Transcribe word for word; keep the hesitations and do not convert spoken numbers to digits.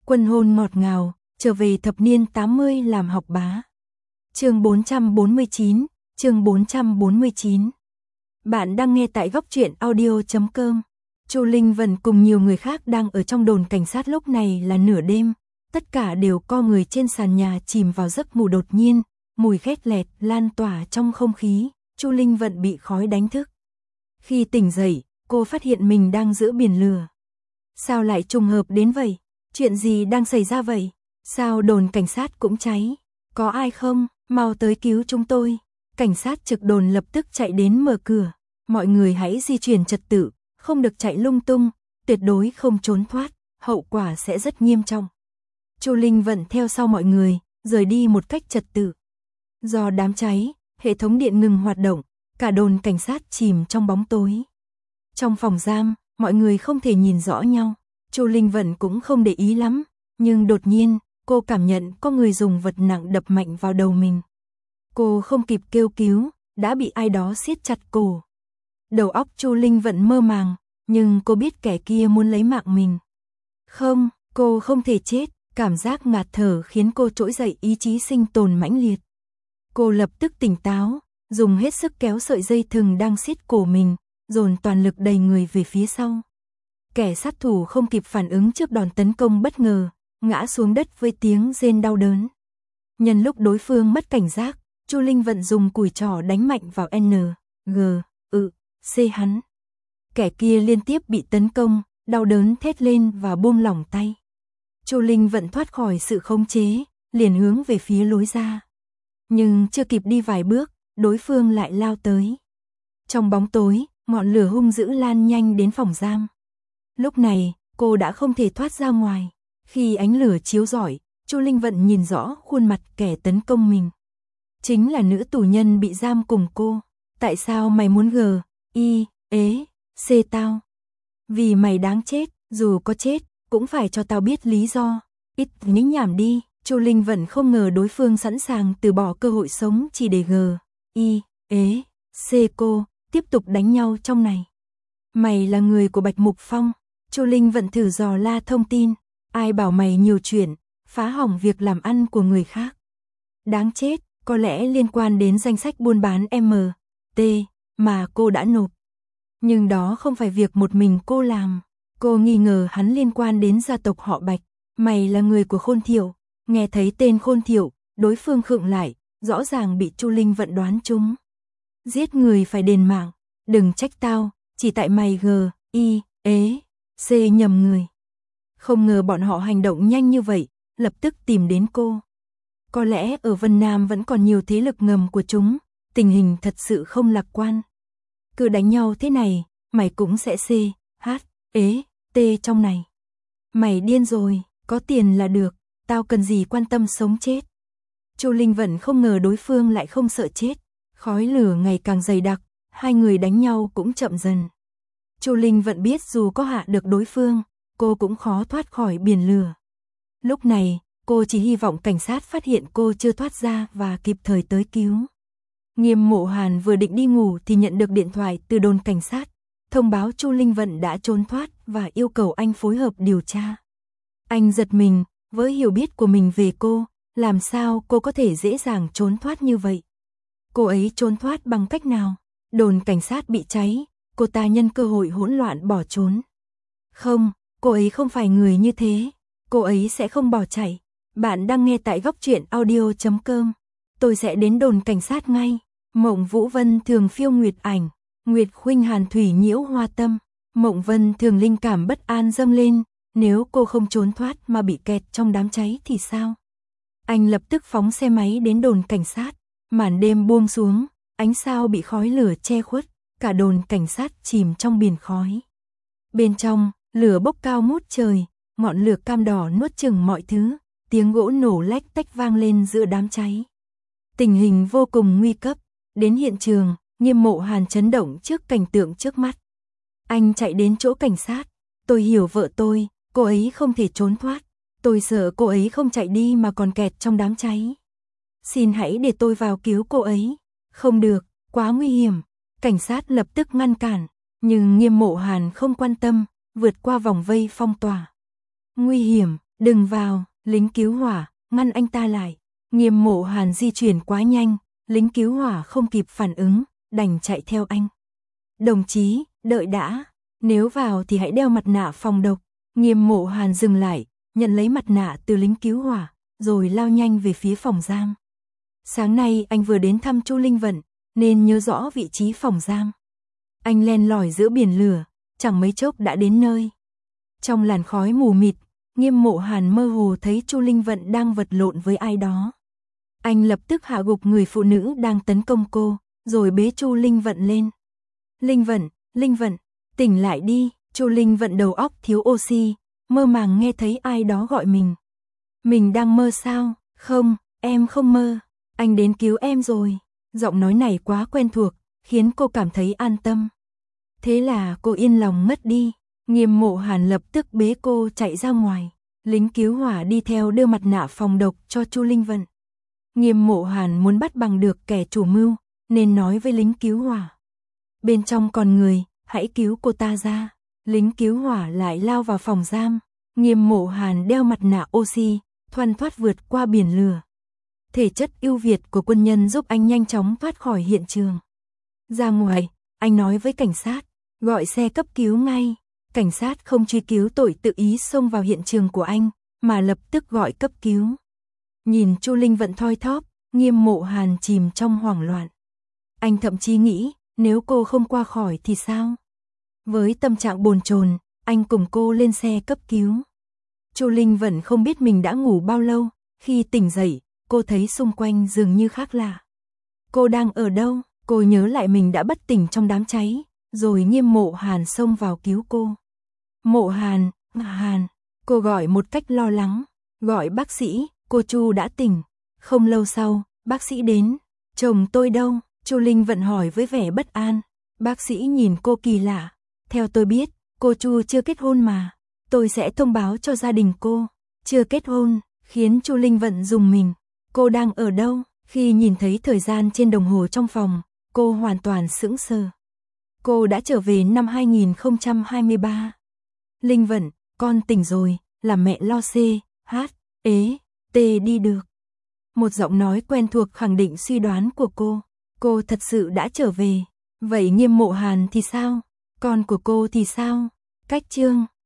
Quân hôn ngọt ngào, trở về thập niên tám mươi làm học bá. Chương bốn trăm bốn mươi chín, chương bốn trăm bốn mươi chín. Bạn đang nghe tại góc truyện audio chấm com. Chu Linh Vân cùng nhiều người khác đang ở trong đồn cảnh sát, lúc này là nửa đêm, tất cả đều co người trên sàn nhà chìm vào giấc ngủ. Đột nhiên, mùi khét lẹt lan tỏa trong không khí, Chu Linh Vân bị khói đánh thức. Khi tỉnh dậy, cô phát hiện mình đang giữa biển lửa. Sao lại trùng hợp đến vậy? Chuyện gì đang xảy ra vậy? Sao đồn cảnh sát cũng cháy? Có ai không? Mau tới cứu chúng tôi. Cảnh sát trực đồn lập tức chạy đến mở cửa. Mọi người hãy di chuyển trật tự, không được chạy lung tung, tuyệt đối không trốn thoát, hậu quả sẽ rất nghiêm trọng. Chu Linh Vận theo sau mọi người, rời đi một cách trật tự. Do đám cháy, hệ thống điện ngừng hoạt động, cả đồn cảnh sát chìm trong bóng tối. Trong phòng giam, mọi người không thể nhìn rõ nhau. Chu Linh Vận cũng không để ý lắm, nhưng đột nhiên, cô cảm nhận có người dùng vật nặng đập mạnh vào đầu mình. Cô không kịp kêu cứu, đã bị ai đó siết chặt cổ. Đầu óc Chu Linh Vận mơ màng, nhưng cô biết kẻ kia muốn lấy mạng mình. Không, cô không thể chết, cảm giác ngạt thở khiến cô trỗi dậy, ý chí sinh tồn mãnh liệt. Cô lập tức tỉnh táo, dùng hết sức kéo sợi dây thừng đang siết cổ mình, dồn toàn lực đẩy người về phía sau. Kẻ sát thủ không kịp phản ứng trước đòn tấn công bất ngờ, ngã xuống đất với tiếng rên đau đớn. Nhân lúc đối phương mất cảnh giác, Chu Linh Vận dùng cùi trỏ đánh mạnh vào N, G, ự, C hắn. Kẻ kia liên tiếp bị tấn công, đau đớn thét lên và buông lỏng tay. Chu Linh Vận thoát khỏi sự khống chế, liền hướng về phía lối ra. Nhưng chưa kịp đi vài bước, đối phương lại lao tới. Trong bóng tối, ngọn lửa hung dữ lan nhanh đến phòng giam. Lúc này, cô đã không thể thoát ra ngoài. Khi ánh lửa chiếu rọi, Chu Linh Vận nhìn rõ khuôn mặt kẻ tấn công mình. Chính là nữ tù nhân bị giam cùng cô. Tại sao mày muốn g, i, ế, c tao? Vì mày đáng chết, dù có chết, cũng phải cho tao biết lý do. Ít nhính nhảm đi. Chu Linh Vận không ngờ đối phương sẵn sàng từ bỏ cơ hội sống chỉ để g, i, ế, c cô tiếp tục đánh nhau trong này. Mày là người của Bạch Mục Phong. Chu Linh Vận thử dò la thông tin. Ai bảo mày nhiều chuyện, phá hỏng việc làm ăn của người khác. Đáng chết, có lẽ liên quan đến danh sách buôn bán M, T mà cô đã nộp. Nhưng đó không phải việc một mình cô làm. Cô nghi ngờ hắn liên quan đến gia tộc họ Bạch. Mày là người của Khôn Thiệu. Nghe thấy tên Khôn Thiệu, đối phương khựng lại, rõ ràng bị Chu Linh Vận đoán trúng. Giết người phải đền mạng, đừng trách tao, chỉ tại mày g, i, ế, c nhầm người. Không ngờ bọn họ hành động nhanh như vậy, lập tức tìm đến cô. Có lẽ ở Vân Nam vẫn còn nhiều thế lực ngầm của chúng, tình hình thật sự không lạc quan. Cứ đánh nhau thế này, mày cũng sẽ c, h, ế, t trong này. Mày điên rồi, có tiền là được, tao cần gì quan tâm sống chết. Chu Linh Vận không ngờ đối phương lại không sợ chết. Khói lửa ngày càng dày đặc, hai người đánh nhau cũng chậm dần. Chu Linh Vận biết dù có hạ được đối phương, cô cũng khó thoát khỏi biển lửa. Lúc này, cô chỉ hy vọng cảnh sát phát hiện cô chưa thoát ra và kịp thời tới cứu. Nghiêm Mộ Hàn vừa định đi ngủ thì nhận được điện thoại từ đồn cảnh sát, thông báo Chu Linh Vận đã trốn thoát và yêu cầu anh phối hợp điều tra. Anh giật mình, với hiểu biết của mình về cô, làm sao cô có thể dễ dàng trốn thoát như vậy? Cô ấy trốn thoát bằng cách nào? Đồn cảnh sát bị cháy, cô ta nhân cơ hội hỗn loạn bỏ trốn. Không, cô ấy không phải người như thế. Cô ấy sẽ không bỏ chạy. Bạn đang nghe tại góc truyện audio chấm com. Tôi sẽ đến đồn cảnh sát ngay. Mộng Vũ Vân thường phiêu nguyệt ảnh, Nguyệt khuynh hàn thủy nhiễu hoa tâm. Mộng Vân thường linh cảm bất an dâng lên, nếu cô không trốn thoát mà bị kẹt trong đám cháy thì sao? Anh lập tức phóng xe máy đến đồn cảnh sát. Màn đêm buông xuống, ánh sao bị khói lửa che khuất, cả đồn cảnh sát chìm trong biển khói. Bên trong, lửa bốc cao ngút trời, ngọn lửa cam đỏ nuốt chửng mọi thứ, tiếng gỗ nổ lách tách vang lên giữa đám cháy. Tình hình vô cùng nguy cấp, đến hiện trường, Nghiêm Mộ Hàn chấn động trước cảnh tượng trước mắt. Anh chạy đến chỗ cảnh sát, tôi hiểu vợ tôi, cô ấy không thể trốn thoát, tôi sợ cô ấy không chạy đi mà còn kẹt trong đám cháy. Xin hãy để tôi vào cứu cô ấy. Không được, quá nguy hiểm. Cảnh sát lập tức ngăn cản, nhưng Nghiêm Mộ Hàn không quan tâm, vượt qua vòng vây phong tỏa. Nguy hiểm, Đừng vào, lính cứu hỏa, ngăn anh ta lại. Nghiêm Mộ Hàn di chuyển quá nhanh, lính cứu hỏa không kịp phản ứng, đành chạy theo anh. Đồng chí, đợi đã, nếu vào thì hãy đeo mặt nạ phòng độc. Nghiêm Mộ Hàn dừng lại, nhận lấy mặt nạ từ lính cứu hỏa, rồi lao nhanh về phía phòng giam. Sáng nay anh vừa đến thăm Chu Linh Vận, nên nhớ rõ vị trí phòng giam. Anh len lỏi giữa biển lửa, chẳng mấy chốc đã đến nơi. Trong làn khói mù mịt, Nghiêm Mộ Hàn mơ hồ thấy Chu Linh Vận đang vật lộn với ai đó. Anh lập tức hạ gục người phụ nữ đang tấn công cô, rồi bế Chu Linh Vận lên. Linh Vận, Linh Vận, tỉnh lại đi. Chu Linh Vận đầu óc thiếu oxy, mơ màng nghe thấy ai đó gọi mình. Mình đang mơ sao? Không, em không mơ. Anh đến cứu em rồi. Giọng nói này quá quen thuộc, khiến cô cảm thấy an tâm. Thế là cô yên lòng ngất đi. Nghiêm Mộ Hàn lập tức bế cô chạy ra ngoài. Lính cứu hỏa đi theo đưa mặt nạ phòng độc cho Chu Linh Vận. Nghiêm Mộ Hàn muốn bắt bằng được kẻ chủ mưu, nên nói với lính cứu hỏa. Bên trong còn người, hãy cứu cô ta ra. Lính cứu hỏa lại lao vào phòng giam. Nghiêm Mộ Hàn đeo mặt nạ oxy, thoăn thoắt vượt qua biển lửa. Thể chất ưu việt của quân nhân giúp anh nhanh chóng thoát khỏi hiện trường. Ra ngoài, anh nói với cảnh sát, gọi xe cấp cứu ngay. Cảnh sát không truy cứu tội tự ý xông vào hiện trường của anh, mà lập tức gọi cấp cứu. Nhìn Chu Linh Vận thoi thóp, Nghiêm Mộ Hàn chìm trong hoảng loạn. Anh thậm chí nghĩ, nếu cô không qua khỏi thì sao? Với tâm trạng bồn chồn, anh cùng cô lên xe cấp cứu. Chu Linh Vận không biết mình đã ngủ bao lâu, khi tỉnh dậy, cô thấy xung quanh dường như khác lạ. Cô đang ở đâu? Cô nhớ lại mình đã bất tỉnh trong đám cháy, rồi Nghiêm Mộ Hàn xông vào cứu cô. Mộ Hàn, Hàn, cô gọi một cách lo lắng, gọi bác sĩ, cô Chu đã tỉnh. Không lâu sau, bác sĩ đến. Chồng tôi đâu? Chu Linh Vận hỏi với vẻ bất an. Bác sĩ nhìn cô kỳ lạ. Theo tôi biết, cô Chu chưa kết hôn mà. Tôi sẽ thông báo cho gia đình cô. Chưa kết hôn, khiến Chu Linh Vận rùng mình. Cô đang ở đâu? Khi nhìn thấy thời gian trên đồng hồ trong phòng, cô hoàn toàn sững sờ. Cô đã trở về năm hai nghìn không trăm hai mươi ba. Linh Vận, con tỉnh rồi, là mẹ lo xê, hát, ế, tê đi được. Một giọng nói quen thuộc khẳng định suy đoán của cô. Cô thật sự đã trở về. Vậy Nghiêm Mộ Hàn thì sao? Con của cô thì sao? Cách chương